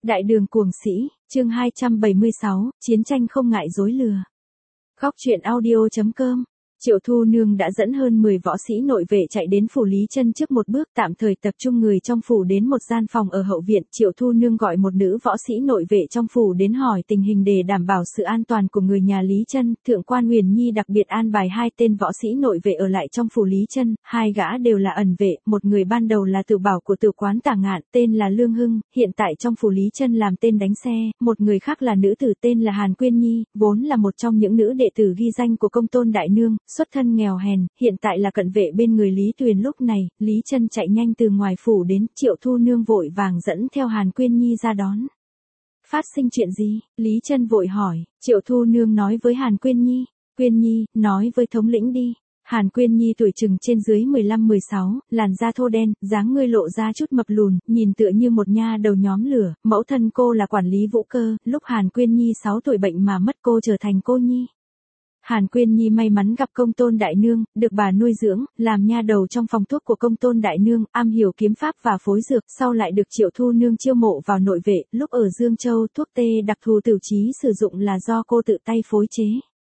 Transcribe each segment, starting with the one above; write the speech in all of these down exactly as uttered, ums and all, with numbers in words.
Đại đường cuồng sĩ, chương hai trăm bảy mươi sáu, chiến tranh không ngại dối lừa. Góc truyện audio chấm com. Triệu Thu Nương đã dẫn hơn mười võ sĩ nội vệ chạy đến phủ Lý Chân trước một bước, tạm thời tập trung người trong phủ đến một gian phòng ở hậu viện. Triệu Thu Nương gọi một nữ võ sĩ nội vệ trong phủ đến hỏi tình hình để đảm bảo sự an toàn của người nhà Lý Chân. Thượng quan Huyền Nhi đặc biệt an bài hai tên võ sĩ nội vệ ở lại trong phủ Lý Chân, hai gã đều là ẩn vệ, một người ban đầu là tử bảo của tử quán Tả Ngạn, tên là Lương Hưng, hiện tại trong phủ Lý Chân làm tên đánh xe, một người khác là nữ tử tên là Hàn Quyên Nhi, vốn là một trong những nữ đệ tử ghi danh của Công Tôn Đại Nương, xuất thân nghèo hèn, hiện tại là cận vệ bên người Lý Tuyền. Lúc này, Lý Chân chạy nhanh từ ngoài phủ đến, Triệu Thu Nương vội vàng dẫn theo Hàn Quyên Nhi ra đón. Phát sinh chuyện gì? Lý Chân vội hỏi. Triệu Thu Nương nói với Hàn Quyên Nhi. Quyên Nhi, nói với thống lĩnh đi. Hàn Quyên Nhi tuổi chừng trên dưới mười lăm mười sáu, làn da thô đen, dáng người lộ ra chút mập lùn, nhìn tựa như một nha đầu nhóm lửa. Mẫu thân cô là quản lý Vũ Cơ, lúc Hàn Quyên Nhi sáu tuổi bệnh mà mất cô trở thành cô nhi. Hàn Quyên Nhi may mắn gặp Công Tôn Đại Nương, được bà nuôi dưỡng, làm nha đầu trong phòng thuốc của Công Tôn Đại Nương, am hiểu kiếm pháp và phối dược, sau lại được Triệu Thu Nương chiêu mộ vào nội vệ, lúc ở Dương Châu, thuốc tê đặc thù Tửu Chí sử dụng là do cô tự tay phối chế.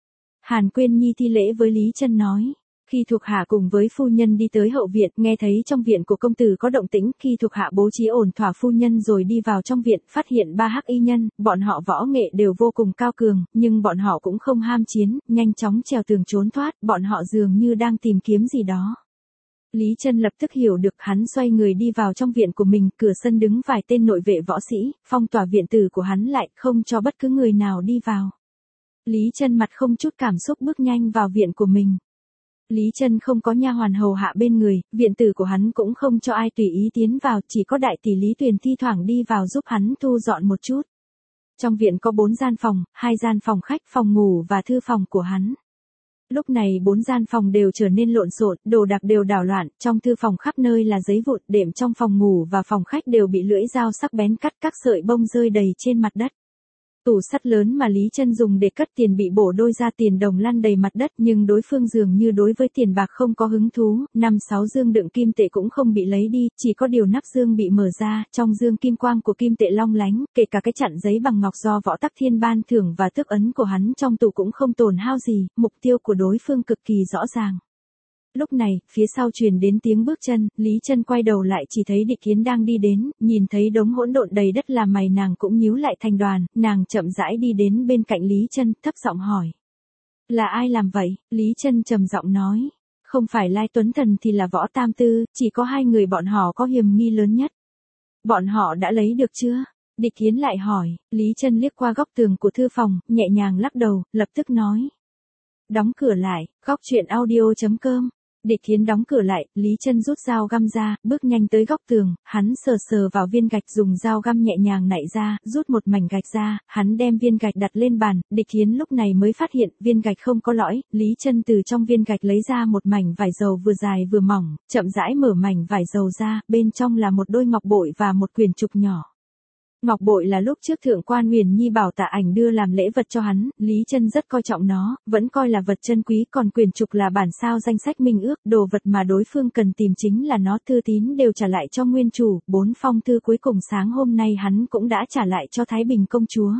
Hàn Quyên Nhi thi lễ với Lý Chân nói. Khi thuộc hạ cùng với phu nhân đi tới hậu viện, nghe thấy trong viện của công tử có động tĩnh, khi thuộc hạ bố trí ổn thỏa phu nhân rồi đi vào trong viện, phát hiện ba hắc y nhân, bọn họ võ nghệ đều vô cùng cao cường, nhưng bọn họ cũng không ham chiến, nhanh chóng trèo tường trốn thoát, bọn họ dường như đang tìm kiếm gì đó. Lý Chân lập tức hiểu được, hắn xoay người đi vào trong viện của mình, cửa sân đứng vài tên nội vệ võ sĩ, phong tỏa viện tử của hắn lại, không cho bất cứ người nào đi vào. Lý Chân mặt không chút cảm xúc bước nhanh vào viện của mình. Lý Chân không có nha hoàn hầu hạ bên người, viện tử của hắn cũng không cho ai tùy ý tiến vào, chỉ có đại tỷ Lý Tuyền thi thoảng đi vào giúp hắn thu dọn một chút. Trong viện có bốn gian phòng, hai gian phòng khách, phòng ngủ và thư phòng của hắn. Lúc này bốn gian phòng đều trở nên lộn xộn, đồ đạc đều đảo loạn, trong thư phòng khắp nơi là giấy vụn, đệm trong phòng ngủ và phòng khách đều bị lưỡi dao sắc bén cắt, các sợi bông rơi đầy trên mặt đất. Tủ sắt lớn mà Lý Chân dùng để cất tiền bị bổ đôi ra tiền đồng lăn đầy mặt đất, nhưng đối phương dường như đối với tiền bạc không có hứng thú, năm sáu dương đựng kim tệ cũng không bị lấy đi, chỉ có điều nắp dương bị mở ra, trong dương kim quang của kim tệ long lánh, kể cả cái chặn giấy bằng ngọc do Võ Tắc Thiên ban thưởng và tước ấn của hắn trong tủ cũng không tổn hao gì, mục tiêu của đối phương cực kỳ rõ ràng. Lúc này, phía sau truyền đến tiếng bước chân, Lý Chân quay đầu lại chỉ thấy Địch Thiến đang đi đến, nhìn thấy đống hỗn độn đầy đất làm mày nàng cũng nhíu lại thành đoàn, nàng chậm rãi đi đến bên cạnh Lý Chân, thấp giọng hỏi. Là ai làm vậy? Lý Chân trầm giọng nói. Không phải Lai Tuấn Thần thì là Võ Tam Tư, chỉ có hai người bọn họ có hiểm nghi lớn nhất. Bọn họ đã lấy được chưa? Địch Thiến lại hỏi, Lý Chân liếc qua góc tường của thư phòng, nhẹ nhàng lắc đầu, lập tức nói. Đóng cửa lại, góc truyện audio chấm com. Địch Thiến đóng cửa lại, Lý Chân rút dao găm ra, bước nhanh tới góc tường, hắn sờ sờ vào viên gạch dùng dao găm nhẹ nhàng nạy ra, rút một mảnh gạch ra, hắn đem viên gạch đặt lên bàn, Địch Thiến lúc này mới phát hiện viên gạch không có lõi, Lý Chân từ trong viên gạch lấy ra một mảnh vải dầu vừa dài vừa mỏng, chậm rãi mở mảnh vải dầu ra, bên trong là một đôi ngọc bội và một quyển trục nhỏ. Ngọc bội là lúc trước Thượng quan Huyền Nhi bảo Tạ Ảnh đưa làm lễ vật cho hắn, Lý Chân rất coi trọng nó, vẫn coi là vật chân quý, còn quyển trục là bản sao danh sách minh ước, đồ vật mà đối phương cần tìm chính là nó, thư tín đều trả lại cho nguyên chủ, bốn phong thư cuối cùng sáng hôm nay hắn cũng đã trả lại cho Thái Bình công chúa.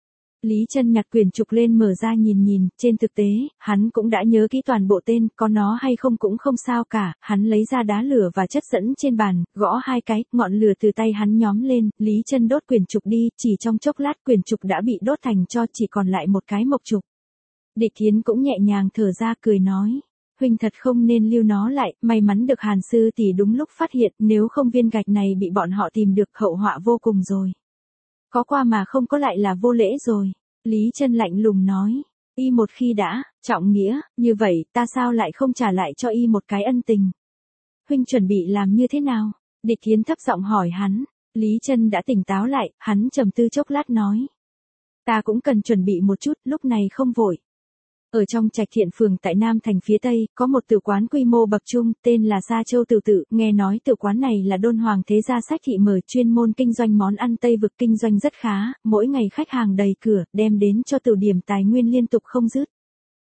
Lý Chân nhặt quyển trục lên mở ra nhìn nhìn, trên thực tế, hắn cũng đã nhớ kỹ toàn bộ tên, có nó hay không cũng không sao cả, hắn lấy ra đá lửa và chất dẫn trên bàn, gõ hai cái, ngọn lửa từ tay hắn nhóm lên, Lý Chân đốt quyển trục đi, chỉ trong chốc lát quyển trục đã bị đốt thành tro, chỉ còn lại một cái mộc trục. Địch Thiến cũng nhẹ nhàng thở ra cười nói, huynh thật không nên lưu nó lại, may mắn được Hàn sư tỷ đúng lúc phát hiện, nếu không viên gạch này bị bọn họ tìm được hậu họa vô cùng rồi. Có qua mà không có lại là vô lễ rồi. Lý Chân lạnh lùng nói. Y một khi đã, trọng nghĩa, như vậy, ta sao lại không trả lại cho y một cái ân tình? Huynh chuẩn bị làm như thế nào? Địch Thiến thấp giọng hỏi hắn. Lý Chân đã tỉnh táo lại, hắn trầm tư chốc lát nói. Ta cũng cần chuẩn bị một chút, lúc này không vội. Ở trong Trạch Thiện phường tại Nam thành phía Tây, có một tử quán quy mô bậc trung, tên là Sa Châu Tử Tự, nghe nói tử quán này là Đôn Hoàng thế gia sách thị mở, chuyên môn kinh doanh món ăn Tây vực, kinh doanh rất khá, mỗi ngày khách hàng đầy cửa, đem đến cho tử điểm tài nguyên liên tục không dứt.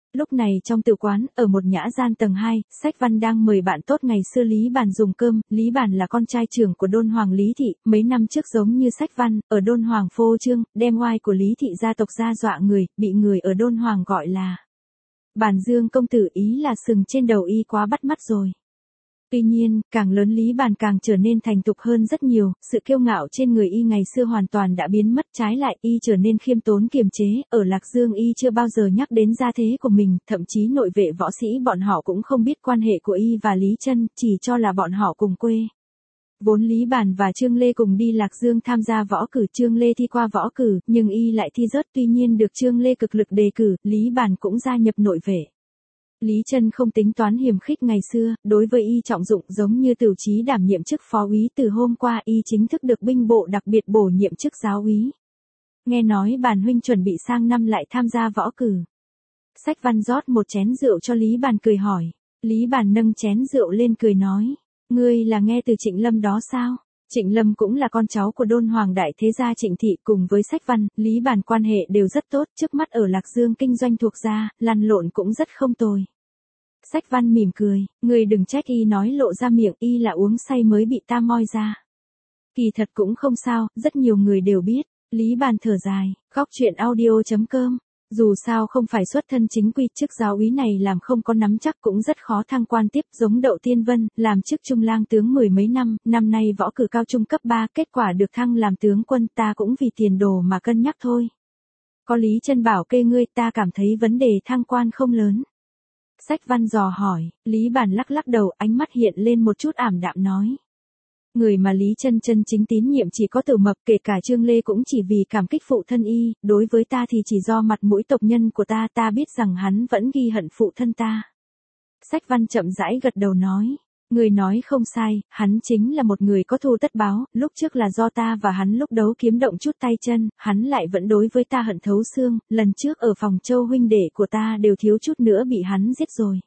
Lúc này trong tử quán, ở một nhã gian tầng hai, Sách Văn đang mời bạn tốt ngày xưa Lý Bàn dùng cơm. Lý Bàn là con trai trưởng của Đôn Hoàng Lý Thị, mấy năm trước giống như Sách Văn, ở Đôn Hoàng phô trương, đem oai của Lý Thị gia tộc ra dọa người, bị người ở Đôn Hoàng gọi là Bàn Dương công tử, ý là sừng trên đầu y quá bắt mắt rồi. Tuy nhiên, càng lớn Lý Bàn càng trở nên thành thục hơn rất nhiều, sự kiêu ngạo trên người y ngày xưa hoàn toàn đã biến mất, trái lại y trở nên khiêm tốn kiềm chế, ở Lạc Dương y chưa bao giờ nhắc đến gia thế của mình, thậm chí nội vệ võ sĩ bọn họ cũng không biết quan hệ của y và Lý Chân, chỉ cho là bọn họ cùng quê. Vốn Lý Bàn và Trương Lê cùng đi Lạc Dương tham gia võ cử, Trương Lê thi qua võ cử, nhưng y lại thi rớt, tuy nhiên được Trương Lê cực lực đề cử, Lý Bàn cũng gia nhập nội vệ. Lý Chân không tính toán hiềm khích ngày xưa, đối với y trọng dụng, giống như Tửu Chí đảm nhiệm chức phó úy, từ hôm qua y chính thức được binh bộ đặc biệt bổ nhiệm chức giáo úy. Nghe nói Bàn huynh chuẩn bị sang năm lại tham gia võ cử. Sách Văn rót một chén rượu cho Lý Bàn cười hỏi. Lý Bàn nâng chén rượu lên cười nói, ngươi là nghe từ Trịnh Lâm đó sao? Trịnh Lâm cũng là con cháu của Đôn Hoàng đại thế gia Trịnh Thị, cùng với Sách Văn, Lý Bàn quan hệ đều rất tốt, trước mắt ở Lạc Dương kinh doanh thuộc gia, lăn lộn cũng rất không tồi. Sách Văn mỉm cười, người đừng trách y nói lộ ra miệng, y là uống say mới bị ta moi ra. Kỳ thật cũng không sao, rất nhiều người đều biết. Lý Bàn thở dài, góc truyện audio chấm com. Dù sao không phải xuất thân chính quy, chức giáo úy này làm không có nắm chắc cũng rất khó thăng quan tiếp, giống Đậu Tiên Vân, làm chức trung lang tướng mười mấy năm, năm nay võ cử cao trung cấp ba, kết quả được thăng làm tướng quân, ta cũng vì tiền đồ mà cân nhắc thôi. Có Lý Chân bảo kê ngươi, ta cảm thấy vấn đề thăng quan không lớn. Sách Văn dò hỏi, Lý Bàn lắc lắc đầu, ánh mắt hiện lên một chút ảm đạm nói. Người mà Lý Chân chân chính tín nhiệm chỉ có Tử Mập, kể cả Trương Lê cũng chỉ vì cảm kích phụ thân y, đối với ta thì chỉ do mặt mũi tộc nhân của ta, ta biết rằng hắn vẫn ghi hận phụ thân ta. Sách Văn chậm rãi gật đầu nói, người nói không sai, hắn chính là một người có thù tất báo, lúc trước là do ta và hắn lúc đấu kiếm động chút tay chân, hắn lại vẫn đối với ta hận thấu xương, lần trước ở phòng Châu huynh đệ của ta đều thiếu chút nữa bị hắn giết rồi.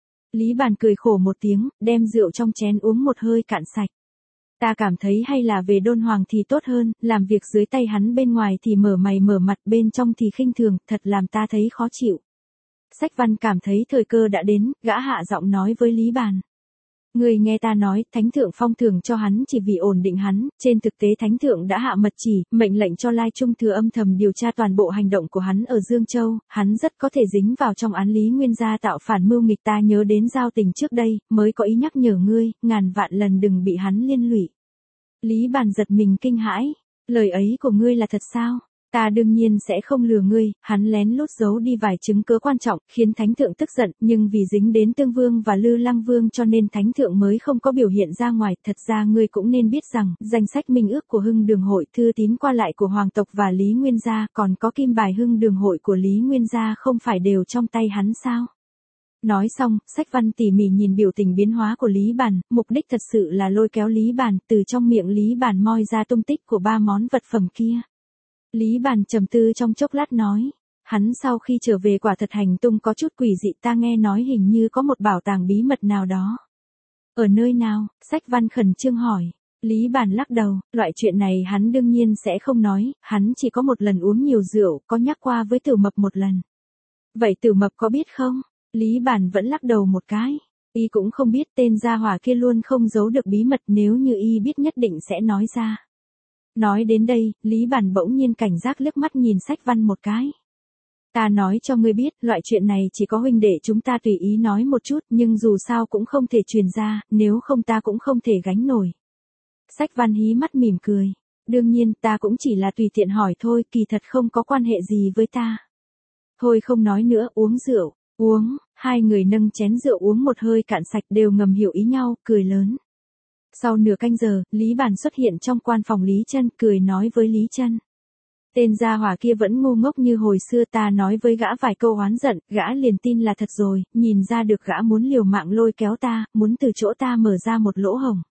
Lý Bàn cười khổ một tiếng, đem rượu trong chén uống một hơi cạn sạch. Ta cảm thấy hay là về Đôn Hoàng thì tốt hơn, làm việc dưới tay hắn bên ngoài thì mở mày mở mặt, bên trong thì khinh thường, thật làm ta thấy khó chịu. Sách Văn cảm thấy thời cơ đã đến, gã hạ giọng nói với Lý Bàn. Người nghe ta nói, Thánh Thượng phong thưởng cho hắn chỉ vì ổn định hắn, trên thực tế Thánh Thượng đã hạ mật chỉ, mệnh lệnh cho Lai Trung Thừa âm thầm điều tra toàn bộ hành động của hắn ở Dương Châu, hắn rất có thể dính vào trong án Lý Nguyên gia tạo phản mưu nghịch, ta nhớ đến giao tình trước đây, mới có ý nhắc nhở ngươi, ngàn vạn lần đừng bị hắn liên lụy. Lý Bàn giật mình kinh hãi, lời ấy của ngươi là thật sao? Ta đương nhiên sẽ không lừa ngươi, hắn lén lút giấu đi vài chứng cứ quan trọng, khiến Thánh Thượng tức giận, nhưng vì dính đến Tương Vương và Lư Lăng Vương cho nên Thánh Thượng mới không có biểu hiện ra ngoài, thật ra ngươi cũng nên biết rằng, danh sách minh ước của Hưng Đường Hội, thư tín qua lại của Hoàng tộc và Lý Nguyên gia, còn có kim bài Hưng Đường Hội của Lý Nguyên gia không phải đều trong tay hắn sao? Nói xong, Sách Văn tỉ mỉ nhìn biểu tình biến hóa của Lý Bàn, mục đích thật sự là lôi kéo Lý Bàn, từ trong miệng Lý Bàn moi ra tung tích của ba món vật phẩm kia. Lý Bàn trầm tư trong chốc lát nói, hắn sau khi trở về quả thật hành tung có chút quỷ dị, ta nghe nói hình như có một bảo tàng bí mật nào đó. Ở nơi nào? Sách Văn khẩn trương hỏi. Lý Bàn lắc đầu, loại chuyện này hắn đương nhiên sẽ không nói, hắn chỉ có một lần uống nhiều rượu, có nhắc qua với Tử Mập một lần. Vậy Tử Mập có biết không? Lý Bàn vẫn lắc đầu một cái. Y cũng không biết, tên gia hỏa kia luôn không giấu được bí mật, nếu như y biết nhất định sẽ nói ra. Nói đến đây, Lý Bàn bỗng nhiên cảnh giác liếc mắt nhìn Sách Văn một cái. Ta nói cho ngươi biết, loại chuyện này chỉ có huynh đệ chúng ta tùy ý nói một chút, nhưng dù sao cũng không thể truyền ra, nếu không ta cũng không thể gánh nổi. Sách Văn hí mắt mỉm cười. Đương nhiên, ta cũng chỉ là tùy tiện hỏi thôi, kỳ thật không có quan hệ gì với ta. Thôi không nói nữa, uống rượu. Uống, hai người nâng chén rượu uống một hơi cạn sạch, đều ngầm hiểu ý nhau, cười lớn. Sau nửa canh giờ, Lý Bàn xuất hiện trong quan phòng Lý Chân, cười nói với Lý Chân. Tên gia hỏa kia vẫn ngu ngốc như hồi xưa, ta nói với gã vài câu oán giận, gã liền tin là thật rồi, nhìn ra được gã muốn liều mạng lôi kéo ta, muốn từ chỗ ta mở ra một lỗ hổng.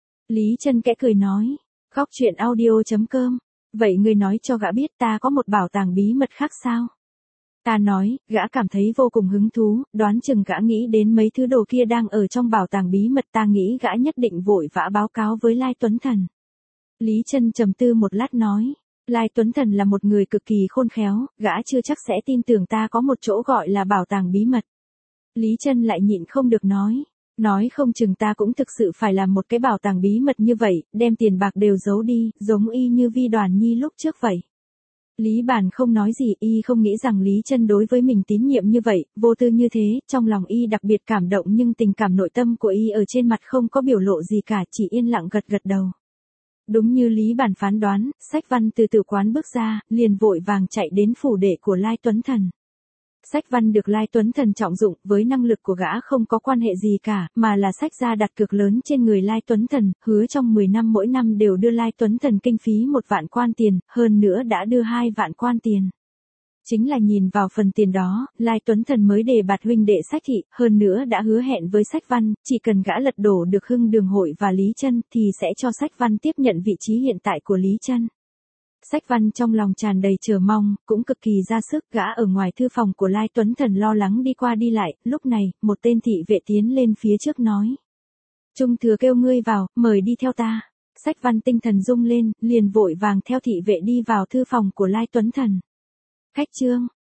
Lý Chân kẽ cười nói, góc truyện audio chấm com, vậy ngươi nói cho gã biết ta có một bảo tàng bí mật khác sao? Ta nói, gã cảm thấy vô cùng hứng thú, đoán chừng gã nghĩ đến mấy thứ đồ kia đang ở trong bảo tàng bí mật, ta nghĩ gã nhất định vội vã báo cáo với Lai Tuấn Thần. Lý Chân trầm tư một lát nói, Lai Tuấn Thần là một người cực kỳ khôn khéo, gã chưa chắc sẽ tin tưởng ta có một chỗ gọi là bảo tàng bí mật. Lý Chân lại nhịn không được nói. Nói không chừng ta cũng thực sự phải làm một cái bảo tàng bí mật như vậy, đem tiền bạc đều giấu đi, giống y như Vi Đoàn Nhi lúc trước vậy. Lý Bàn không nói gì, y không nghĩ rằng Lý Chân đối với mình tín nhiệm như vậy, vô tư như thế, trong lòng y đặc biệt cảm động nhưng tình cảm nội tâm của y ở trên mặt không có biểu lộ gì cả, chỉ yên lặng gật gật đầu. Đúng như Lý Bàn phán đoán, Sách Văn từ tử quán bước ra, liền vội vàng chạy đến phủ đệ của Lai Tuấn Thần. Sách Văn được Lai Tuấn Thần trọng dụng, với năng lực của gã không có quan hệ gì cả, mà là Sách gia đặt cược lớn trên người Lai Tuấn Thần, hứa trong mười năm mỗi năm đều đưa Lai Tuấn Thần kinh phí một vạn quan tiền, hơn nữa đã đưa hai vạn quan tiền. Chính là nhìn vào phần tiền đó, Lai Tuấn Thần mới đề bạt huynh đệ Sách thị, hơn nữa đã hứa hẹn với Sách Văn, chỉ cần gã lật đổ được Hưng Đường Hội và Lý Chân, thì sẽ cho Sách Văn tiếp nhận vị trí hiện tại của Lý Chân. Sách Văn trong lòng tràn đầy chờ mong, cũng cực kỳ ra sức, gã ở ngoài thư phòng của Lai Tuấn Thần lo lắng đi qua đi lại, lúc này, một tên thị vệ tiến lên phía trước nói. Trung thừa kêu ngươi vào, mời đi theo ta. Sách Văn tinh thần rung lên, liền vội vàng theo thị vệ đi vào thư phòng của Lai Tuấn Thần. Khách trương,